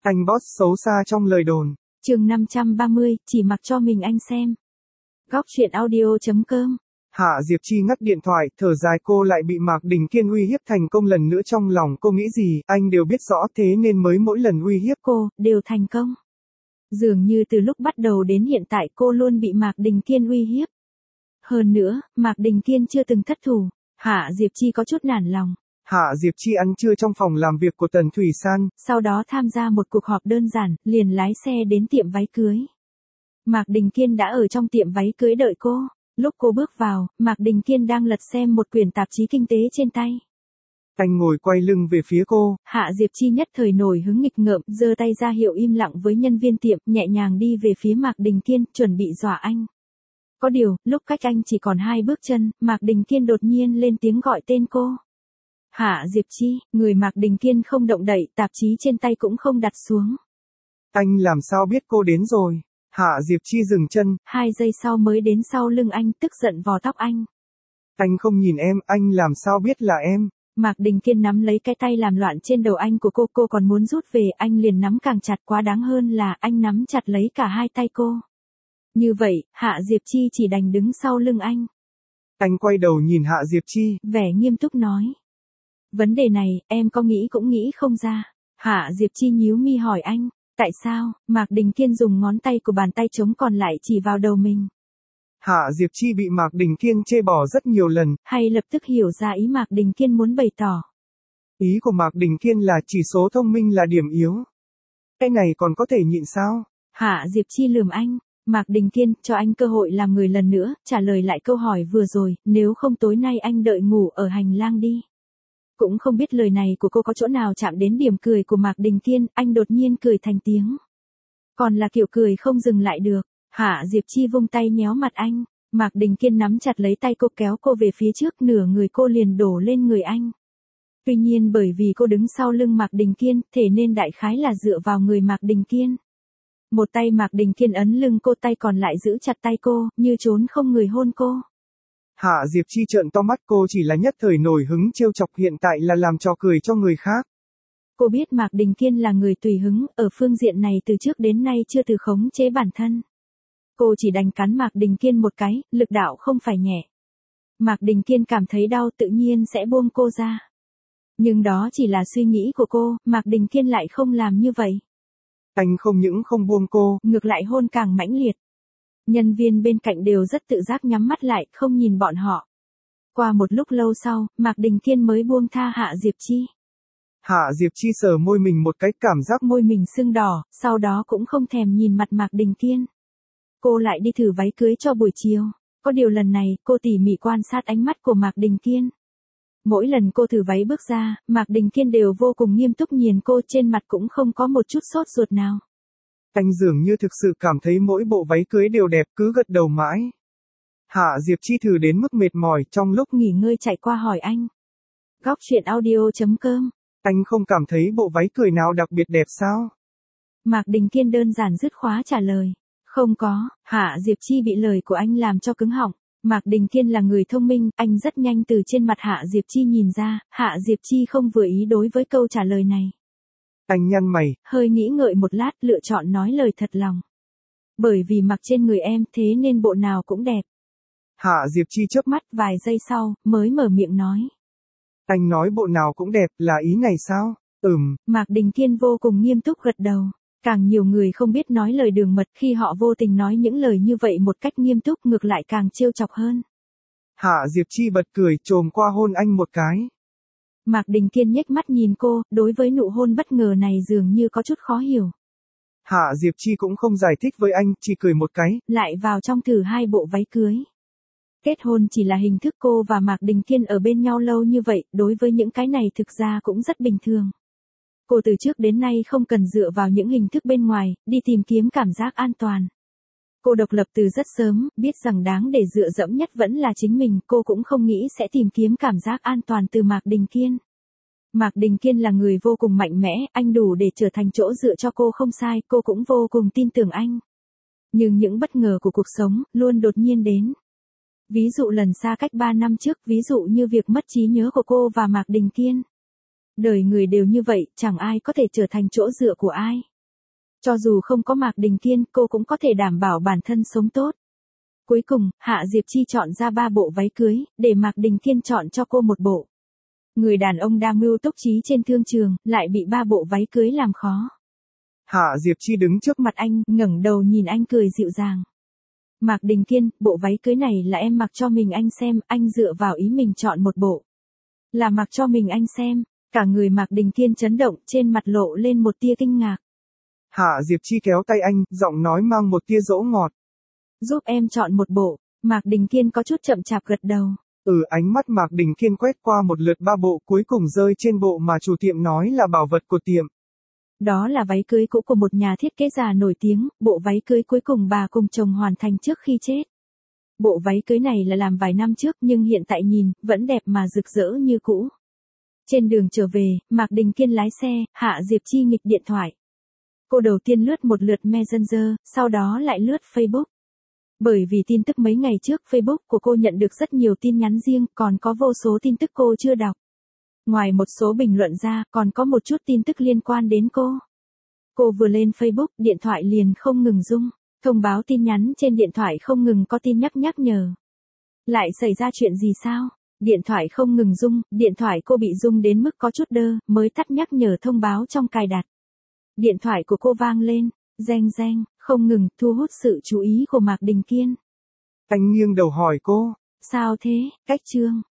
Anh boss xấu xa trong lời đồn. Chương 530, chỉ mặc cho mình anh xem. Góc truyện audio.com. Hạ Diệp Chi ngắt điện thoại, thở dài cô lại bị Mạc Đình Kiên uy hiếp thành công lần nữa, trong lòng cô nghĩ gì, anh đều biết rõ, thế nên mới mỗi lần uy hiếp cô, đều thành công. Dường như từ lúc bắt đầu đến hiện tại cô luôn bị Mạc Đình Kiên uy hiếp. Hơn nữa, Mạc Đình Kiên chưa từng thất thủ, Hạ Diệp Chi có chút nản lòng. Hạ Diệp Chi ăn trưa trong phòng làm việc của Tần Thủy San, sau đó tham gia một cuộc họp đơn giản, liền lái xe đến tiệm váy cưới. Mạc Đình Kiên đã ở trong tiệm váy cưới đợi cô. Lúc cô bước vào, Mạc Đình Kiên đang lật xem một quyển tạp chí kinh tế trên tay. Anh ngồi quay lưng về phía cô. Hạ Diệp Chi nhất thời nổi hứng nghịch ngợm, giơ tay ra hiệu im lặng với nhân viên tiệm, nhẹ nhàng đi về phía Mạc Đình Kiên, chuẩn bị dọa anh. Có điều, lúc cách anh chỉ còn 2 bước chân, Mạc Đình Kiên đột nhiên lên tiếng gọi tên cô. Hạ Diệp Chi, người Mạc Đình Kiên không động đậy, tạp chí trên tay cũng không đặt xuống. Anh làm sao biết cô đến rồi? Hạ Diệp Chi dừng chân. 2 giây sau mới đến sau lưng anh, tức giận vò tóc anh. Anh không nhìn em, anh làm sao biết là em? Mạc Đình Kiên nắm lấy cái tay làm loạn trên đầu anh của cô còn muốn rút về, anh liền nắm càng chặt, quá đáng hơn là anh nắm chặt lấy cả 2 tay cô. Như vậy, Hạ Diệp Chi chỉ đành đứng sau lưng anh. Anh quay đầu nhìn Hạ Diệp Chi, vẻ nghiêm túc nói. Vấn đề này, em có nghĩ cũng nghĩ không ra. Hạ Diệp Chi nhíu mi hỏi anh, tại sao? Mạc Đình Kiên dùng ngón tay của bàn tay trống còn lại chỉ vào đầu mình. Hạ Diệp Chi bị Mạc Đình Kiên chê bỏ rất nhiều lần, hay lập tức hiểu ra ý Mạc Đình Kiên muốn bày tỏ. Ý của Mạc Đình Kiên là chỉ số thông minh là điểm yếu. Cái này còn có thể nhịn sao? Hạ Diệp Chi lườm anh. Mạc Đình Kiên, cho anh cơ hội làm người lần nữa, trả lời lại câu hỏi vừa rồi, nếu không tối nay anh đợi ngủ ở hành lang đi. Cũng không biết lời này của cô có chỗ nào chạm đến điểm cười của Mạc Đình Kiên, anh đột nhiên cười thành tiếng. Còn là kiểu cười không dừng lại được. Hạ Diệp Chi vung tay nhéo mặt anh. Mạc Đình Kiên nắm chặt lấy tay cô kéo cô về phía trước, nửa người cô liền đổ lên người anh. Tuy nhiên bởi vì cô đứng sau lưng Mạc Đình Kiên, thế nên đại khái là dựa vào người Mạc Đình Kiên. Một tay Mạc Đình Kiên ấn lưng cô, tay còn lại giữ chặt tay cô, như trốn không người hôn cô. Hạ Diệp Chi trợn to mắt, cô chỉ là nhất thời nổi hứng trêu chọc, hiện tại là làm trò cười cho người khác. Cô biết Mạc Đình Kiên là người tùy hứng, ở phương diện này từ trước đến nay chưa từ khống chế bản thân. Cô chỉ đành cắn Mạc Đình Kiên một cái, lực đạo không phải nhẹ. Mạc Đình Kiên cảm thấy đau tự nhiên sẽ buông cô ra. Nhưng đó chỉ là suy nghĩ của cô, Mạc Đình Kiên lại không làm như vậy. Anh không những không buông cô, ngược lại hôn càng mãnh liệt. Nhân viên bên cạnh đều rất tự giác nhắm mắt lại, không nhìn bọn họ. Qua một lúc lâu sau, Mạc Đình Kiên mới buông tha Hạ Diệp Chi. Hạ Diệp Chi sờ môi mình một cái, cảm giác môi mình sưng đỏ, sau đó cũng không thèm nhìn mặt Mạc Đình Kiên. Cô lại đi thử váy cưới cho buổi chiều. Có điều lần này, cô tỉ mỉ quan sát ánh mắt của Mạc Đình Kiên. Mỗi lần cô thử váy bước ra, Mạc Đình Kiên đều vô cùng nghiêm túc nhìn cô, trên mặt cũng không có một chút sốt ruột nào. Anh dường như thực sự cảm thấy mỗi bộ váy cưới đều đẹp, cứ gật đầu mãi. Hạ Diệp Chi thử đến mức mệt mỏi, trong lúc nghỉ ngơi chạy qua hỏi anh. Góc truyện audio.com. Anh không cảm thấy bộ váy cưới nào đặc biệt đẹp sao? Mạc Đình Kiên đơn giản dứt khóa trả lời. Không có. Hạ Diệp Chi bị lời của anh làm cho cứng họng. Mạc Đình Kiên là người thông minh, anh rất nhanh từ trên mặt Hạ Diệp Chi nhìn ra, Hạ Diệp Chi không vừa ý đối với câu trả lời này. Anh nhăn mày, hơi nghĩ ngợi một lát, lựa chọn nói lời thật lòng. Bởi vì mặc trên người em, thế nên bộ nào cũng đẹp. Hạ Diệp Chi chớp mắt, vài giây sau, mới mở miệng nói. Anh nói bộ nào cũng đẹp, là ý này sao? Mạc Đình Kiên vô cùng nghiêm túc gật đầu. Càng nhiều người không biết nói lời đường mật, khi họ vô tình nói những lời như vậy một cách nghiêm túc, ngược lại càng trêu chọc hơn. Hạ Diệp Chi bật cười, chồm qua hôn anh một cái. Mạc Đình Kiên nhếch mắt nhìn cô, đối với nụ hôn bất ngờ này dường như có chút khó hiểu. Hạ Diệp Chi cũng không giải thích với anh, chỉ cười một cái. Lại vào trong thử 2 bộ váy cưới. Kết hôn chỉ là hình thức, cô và Mạc Đình Kiên ở bên nhau lâu như vậy, đối với những cái này thực ra cũng rất bình thường. Cô từ trước đến nay không cần dựa vào những hình thức bên ngoài, đi tìm kiếm cảm giác an toàn. Cô độc lập từ rất sớm, biết rằng đáng để dựa dẫm nhất vẫn là chính mình, cô cũng không nghĩ sẽ tìm kiếm cảm giác an toàn từ Mạc Đình Kiên. Mạc Đình Kiên là người vô cùng mạnh mẽ, anh đủ để trở thành chỗ dựa cho cô không sai, cô cũng vô cùng tin tưởng anh. Nhưng những bất ngờ của cuộc sống, luôn đột nhiên đến. Ví dụ lần xa cách 3 năm trước, ví dụ như việc mất trí nhớ của cô và Mạc Đình Kiên. Đời người đều như vậy, chẳng ai có thể trở thành chỗ dựa của ai. Cho dù không có Mạc Đình Kiên, cô cũng có thể đảm bảo bản thân sống tốt. Cuối cùng, Hạ Diệp Chi chọn ra 3 bộ váy cưới, để Mạc Đình Kiên chọn cho cô một bộ. Người đàn ông đa mưu túc trí trên thương trường, lại bị 3 bộ váy cưới làm khó. Hạ Diệp Chi đứng trước Mặt anh, ngẩng đầu nhìn anh cười dịu dàng. Mạc Đình Kiên, bộ váy cưới này là em mặc cho mình anh xem, anh dựa vào ý mình chọn một bộ. Là mặc cho mình anh xem. Cả người Mạc Đình Kiên chấn động, trên mặt lộ lên một tia kinh ngạc. Hạ Diệp Chi kéo tay anh, giọng nói mang một tia dỗ ngọt. Giúp em chọn một bộ. Mạc Đình Kiên có chút chậm chạp gật đầu. Ánh mắt Mạc Đình Kiên quét qua một lượt 3 bộ cuối cùng rơi trên bộ mà chủ tiệm nói là bảo vật của tiệm. Đó là váy cưới cũ của một nhà thiết kế già nổi tiếng, bộ váy cưới cuối cùng bà cùng chồng hoàn thành trước khi chết. Bộ váy cưới này là làm vài năm trước nhưng hiện tại nhìn, vẫn đẹp mà rực rỡ như cũ. Trên đường trở về, Mạc Đình Kiên lái xe, Hạ Diệp Chi nghịch điện thoại. Cô đầu tiên lướt một lượt Messenger, sau đó lại lướt Facebook. Bởi vì tin tức mấy ngày trước Facebook của cô nhận được rất nhiều tin nhắn riêng, còn có vô số tin tức cô chưa đọc. Ngoài một số bình luận ra, còn có một chút tin tức liên quan đến cô. Cô vừa lên Facebook, điện thoại liền không ngừng rung. Thông báo tin nhắn trên điện thoại không ngừng có tin nhắc nhở. Lại xảy ra chuyện gì sao? Điện thoại không ngừng rung, điện thoại cô bị rung đến mức có chút đơ, mới tắt nhắc nhở thông báo trong cài đặt. Điện thoại của cô vang lên, reng reng, không ngừng, thu hút sự chú ý của Mạc Đình Kiên. Anh nghiêng đầu hỏi cô. Sao thế, Cách Trương?